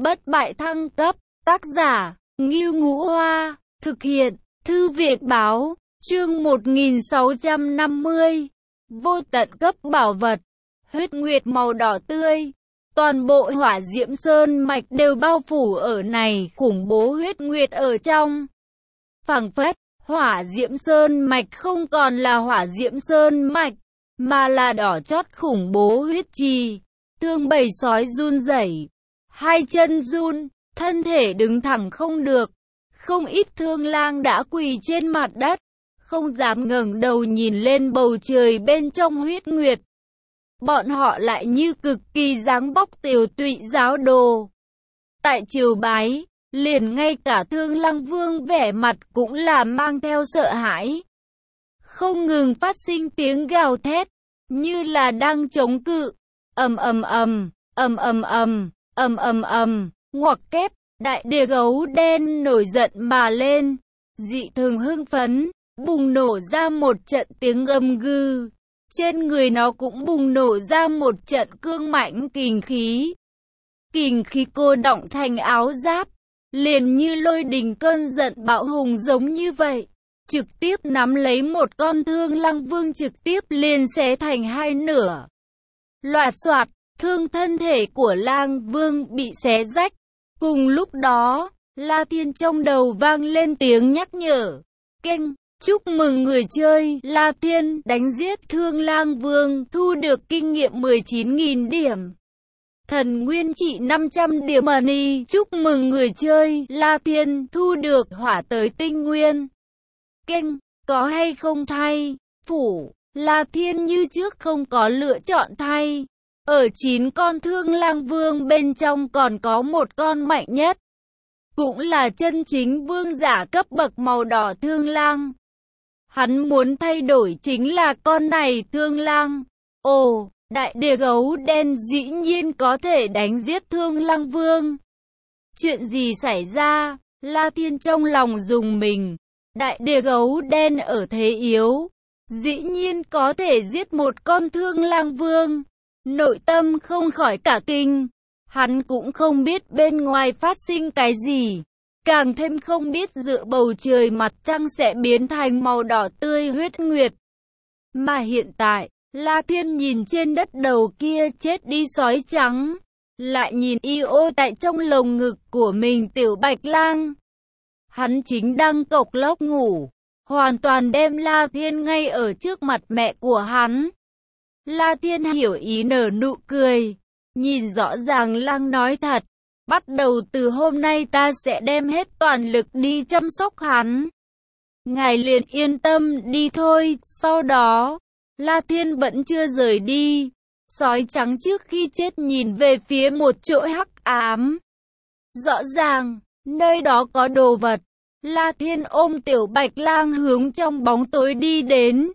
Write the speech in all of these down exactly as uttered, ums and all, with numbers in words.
bất bại thăng cấp, tác giả, Ngưu Ngũ Hoa, thực hiện, Thư viện Báo, chương một nghìn sáu trăm năm mươi, vô tận cấp bảo vật, huyết nguyệt màu đỏ tươi. Toàn bộ hỏa diễm sơn mạch đều bao phủ ở này, khủng bố huyết nguyệt ở trong. Phảng phất, hỏa diễm sơn mạch không còn là hỏa diễm sơn mạch, mà là đỏ chót khủng bố huyết trì. Thương bầy sói run rẩy, hai chân run, thân thể đứng thẳng không được. Không ít thương lang đã quỳ trên mặt đất, không dám ngẩng đầu nhìn lên bầu trời bên trong huyết nguyệt. Bọn họ lại như cực kỳ dáng bóc tiều tụy giáo đồ. Tại triều bái, liền ngay cả Thương Lăng Vương vẻ mặt cũng là mang theo sợ hãi. Không ngừng phát sinh tiếng gào thét, như là đang chống cự. Ầm ầm ầm, ầm ầm ầm, ầm ầm ầm, ngoặc kép, đại địa gấu đen nổi giận mà lên, dị thường hưng phấn, bùng nổ ra một trận tiếng gầm gừ. Trên người nó cũng bùng nổ ra một trận cương mãnh kình khí. Kình khí cô đọng thành áo giáp, liền như lôi đình cơn giận bạo hùng giống như vậy. Trực tiếp nắm lấy một con Thương Lăng Vương, trực tiếp liền xé thành hai nửa. Loạt soạt, thương thân thể của Lang Vương bị xé rách. Cùng lúc đó, La Thiên trong đầu vang lên tiếng nhắc nhở. Keng, chúc mừng người chơi La Thiên đánh giết Thương Lang Vương, thu được kinh nghiệm mười chín nghìn điểm. Thần nguyên trị năm trăm điểm money. Chúc mừng người chơi La Thiên thu được hỏa tới tinh nguyên. Keng, có hay không thay phủ? La Thiên như trước không có lựa chọn thay. Ở chín con Thương Lang Vương bên trong còn có một con mạnh nhất, cũng là chân chính vương giả cấp bậc màu đỏ Thương Lang. Hắn muốn thay đổi chính là con này Thương Lang. Ồ, đại địa gấu đen dĩ nhiên có thể đánh giết Thương Lang Vương. Chuyện gì xảy ra? La Thiên trong lòng rùng mình. Đại địa gấu đen ở thế yếu, dĩ nhiên có thể giết một con Thương Lang Vương. Nội tâm không khỏi cả kinh. Hắn cũng không biết bên ngoài phát sinh cái gì, càng thêm không biết giữa bầu trời mặt trăng sẽ biến thành màu đỏ tươi huyết nguyệt. Mà hiện tại, La Thiên nhìn trên đất đầu kia chết đi sói trắng, lại nhìn y ô tại trong lồng ngực của mình tiểu bạch lang. Hắn chính đang cộc lốc ngủ, hoàn toàn đem La Thiên ngay ở trước mặt mẹ của hắn. La Thiên hiểu ý nở nụ cười, nhìn rõ ràng Lang nói thật, bắt đầu từ hôm nay ta sẽ đem hết toàn lực đi chăm sóc hắn. Ngài liền yên tâm đi thôi. Sau đó, La Thiên vẫn chưa rời đi. Sói trắng trước khi chết nhìn về phía một chỗ hắc ám. Rõ ràng, nơi đó có đồ vật. La Thiên ôm tiểu bạch lang hướng trong bóng tối đi đến.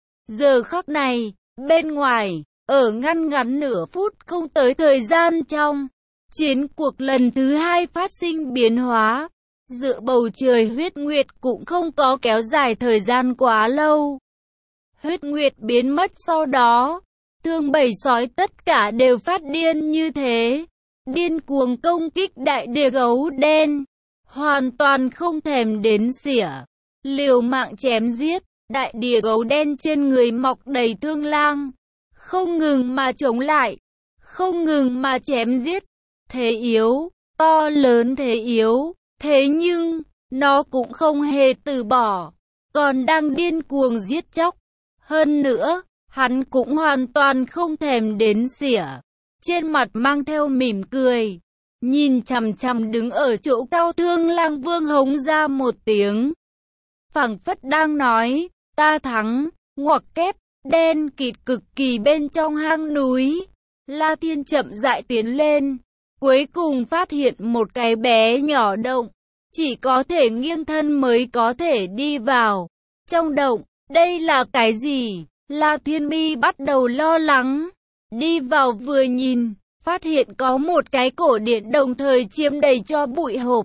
Giờ khắc này, bên ngoài, ở ngăn ngắn nửa phút không tới thời gian trong, chiến cuộc lần thứ hai phát sinh biến hóa. Giữa bầu trời huyết nguyệt cũng không có kéo dài thời gian quá lâu. Huyết nguyệt biến mất sau đó, thương bầy sói tất cả đều phát điên như thế. Điên cuồng công kích đại địa gấu đen, hoàn toàn không thèm đếm xỉa, liều mạng chém giết. Đại địa gấu đen trên người mọc đầy thương lang, không ngừng mà chống lại, không ngừng mà chém giết. Thế yếu, to lớn thế yếu, thế nhưng, nó cũng không hề từ bỏ, còn đang điên cuồng giết chóc. Hơn nữa, hắn cũng hoàn toàn không thèm đếm xỉa, trên mặt mang theo mỉm cười, nhìn chằm chằm đứng ở chỗ cao Thương Lang Vương hống ra một tiếng. Phảng phất đang nói, ta thắng. Ngoặc kép, đen kịt cực kỳ bên trong hang núi. La Thiên chậm rãi tiến lên, cuối cùng phát hiện một cái bé nhỏ động, chỉ có thể nghiêng thân mới có thể đi vào. Trong động, đây là cái gì? La Thiên mi bắt đầu lo lắng. Đi vào vừa nhìn, phát hiện có một cái cổ điện đồng thời chiếm đầy cho bụi hộp.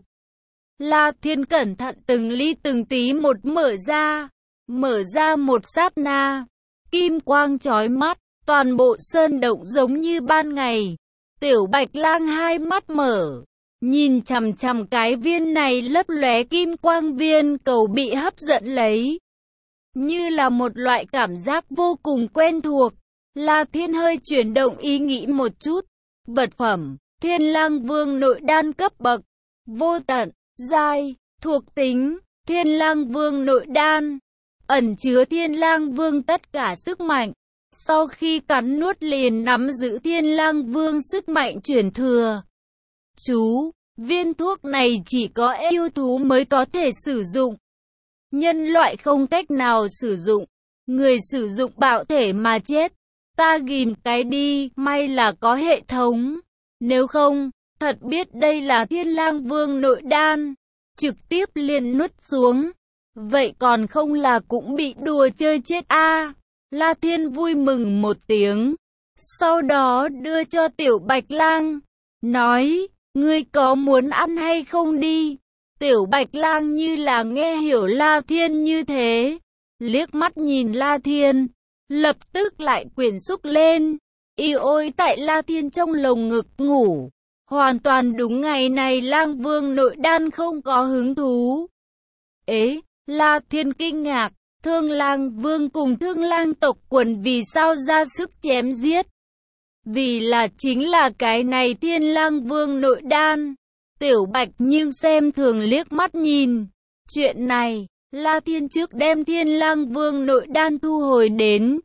La Thiên cẩn thận từng ly từng tí một mở ra. Mở ra một sát na, kim quang chói mắt, toàn bộ sơn động giống như ban ngày. Tiểu bạch lang hai mắt mở, nhìn chằm chằm cái viên này lấp lóe kim quang viên cầu bị hấp dẫn lấy. Như là một loại cảm giác vô cùng quen thuộc, La Thiên hơi chuyển động ý nghĩ một chút. Vật phẩm, Thiên Lang Vương nội đan cấp bậc, vô tận, giai, thuộc tính, Thiên Lang Vương nội đan, ẩn chứa Thiên Lang Vương tất cả sức mạnh. Sau khi cắn nuốt liền nắm giữ Thiên Lang Vương sức mạnh chuyển thừa. Chú, viên thuốc này chỉ có yêu thú mới có thể sử dụng. Nhân loại không cách nào sử dụng. Người sử dụng bạo thể mà chết. Ta ghim cái đi, may là có hệ thống. Nếu không, thật biết đây là Thiên Lang Vương nội đan, trực tiếp liền nuốt xuống. Vậy còn không là cũng bị đùa chơi chết a. À, La Thiên vui mừng một tiếng. Sau đó đưa cho Tiểu Bạch Lang. Nói, ngươi có muốn ăn hay không đi? Tiểu Bạch Lang như là nghe hiểu La Thiên như thế. Liếc mắt nhìn La Thiên. Lập tức lại quyển xúc lên. Yêu ôi tại La Thiên trong lồng ngực ngủ. Hoàn toàn đúng, ngày này Lang Vương nội đan không có hứng thú. Ế, La Thiên kinh ngạc. Thương Lang Vương cùng Thương Lang tộc quần vì sao ra sức chém giết? Vì là chính là cái này Thiên Lang Vương nội đan. Tiểu Bạch nhưng xem thường liếc mắt nhìn. Chuyện này, La Thiên trước đem Thiên Lang Vương nội đan thu hồi đến.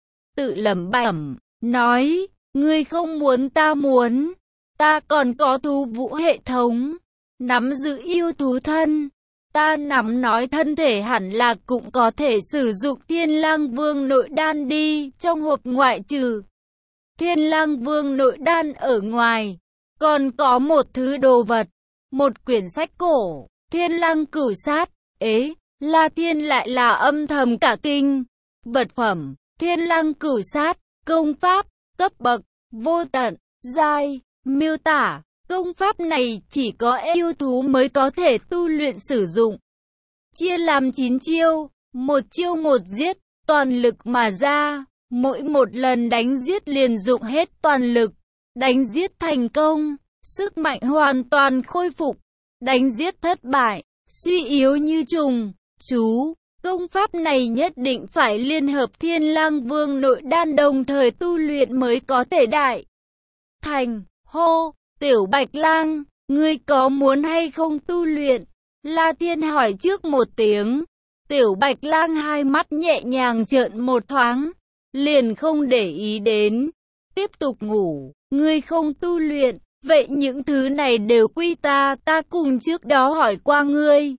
Tự lẩm bẩm, nói, ngươi không muốn ta muốn. Ta còn có thú vũ hệ thống, nắm giữ yêu thú thân. Ta nắm nói thân thể hẳn là cũng có thể sử dụng Thiên Lang Vương nội đan đi. Trong hộp ngoại trừ Thiên Lang Vương nội đan ở ngoài, còn có một thứ đồ vật, một quyển sách cổ, Thiên Lang cửu sát. Ế, La Thiên lại là âm thầm cả kinh. Vật phẩm, Thiên Lang cửu sát, công pháp, cấp bậc, vô tận, giai, miêu tả. Công pháp này chỉ có yêu thú mới có thể tu luyện sử dụng. Chia làm chín chiêu, một chiêu một giết, toàn lực mà ra. Mỗi một lần đánh giết liền dụng hết toàn lực. Đánh giết thành công, sức mạnh hoàn toàn khôi phục. Đánh giết thất bại, suy yếu như trùng. Chú, công pháp này nhất định phải liên hợp Thiên Lang Vương nội đan đồng thời tu luyện mới có thể đại thành. Hô! Tiểu Bạch Lang, ngươi có muốn hay không tu luyện? La Thiên hỏi trước một tiếng. Tiểu Bạch Lang hai mắt nhẹ nhàng trợn một thoáng, liền không để ý đến, tiếp tục ngủ. Ngươi không tu luyện, vậy những thứ này đều quy ta, ta cùng trước đó hỏi qua ngươi.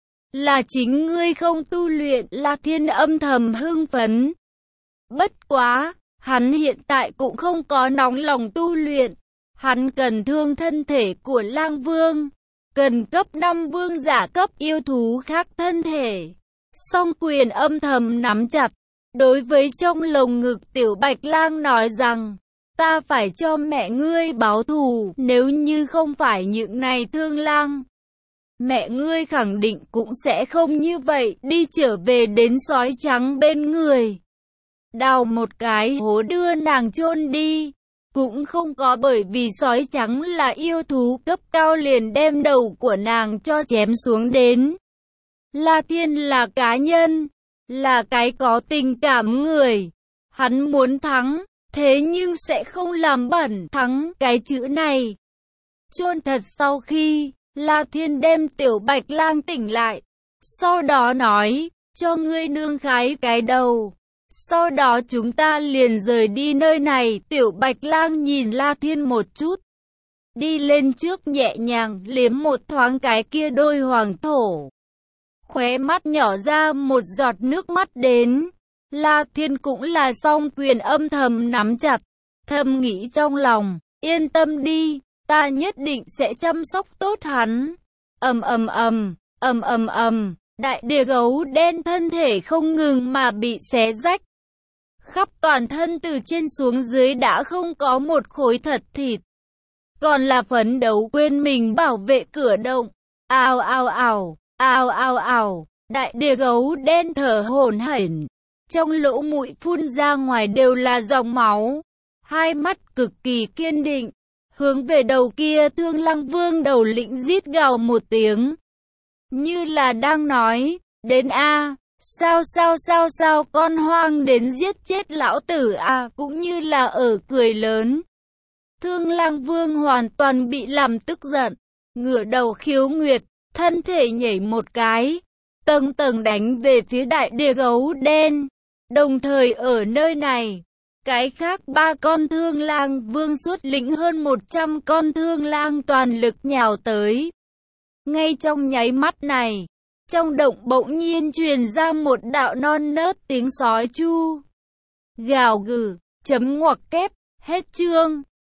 Là chính ngươi không tu luyện. La Thiên âm thầm hưng phấn. Bất quá, hắn hiện tại cũng không có nóng lòng tu luyện. Hắn cần thương thân thể của Lang Vương, cần cấp năm vương giả cấp yêu thú khác thân thể. Song quyền âm thầm nắm chặt, đối với trong lồng ngực Tiểu Bạch Lang nói rằng, ta phải cho mẹ ngươi báo thù, nếu như không phải những này Thương Lang, mẹ ngươi khẳng định cũng sẽ không như vậy, đi trở về đến sói trắng bên người, đào một cái hố đưa nàng chôn đi. Cũng không có bởi vì sói trắng là yêu thú cấp cao liền đem đầu của nàng cho chém xuống đến. La Thiên là cá nhân, là cái có tình cảm người. Hắn muốn thắng, thế nhưng sẽ không làm bẩn thắng cái chữ này. Chôn thật sau khi, La Thiên đem Tiểu Bạch Lang tỉnh lại. Sau đó nói, cho ngươi nương khái cái đầu. Sau đó chúng ta liền rời đi nơi này. Tiểu Bạch Lang nhìn La Thiên một chút, đi lên trước nhẹ nhàng liếm một thoáng cái kia đôi hoàng thổ. Khóe mắt nhỏ ra một giọt nước mắt đến. La Thiên cũng là song quyền âm thầm nắm chặt, thầm nghĩ trong lòng, yên tâm đi, ta nhất định sẽ chăm sóc tốt hắn. Ầm ầm ầm, ầm ầm ầm. Đại địa gấu đen thân thể không ngừng mà bị xé rách. Khắp toàn thân từ trên xuống dưới đã không có một khối thật thịt. Còn là phấn đấu quên mình bảo vệ cửa động. Ào ào ào, ào ào ào. Đại địa gấu đen thở hổn hển. Trong lỗ mũi phun ra ngoài đều là dòng máu. Hai mắt cực kỳ kiên định. Hướng về đầu kia Thương Lăng Vương đầu lĩnh rít gào một tiếng. Như là đang nói, đến a sao sao sao sao con hoang đến giết chết lão tử à, cũng như là ở cười lớn. Thương Lang Vương hoàn toàn bị làm tức giận, ngửa đầu khiếu nguyệt, thân thể nhảy một cái, tầng tầng đánh về phía đại địa gấu đen. Đồng thời ở nơi này, cái khác ba con Thương Lang Vương xuất lĩnh hơn một trăm con Thương Lang toàn lực nhào tới. Ngay trong nháy mắt này, trong động bỗng nhiên truyền ra một đạo non nớt tiếng sói chu. Gào gừ, chấm ngoặc kép, hết chương.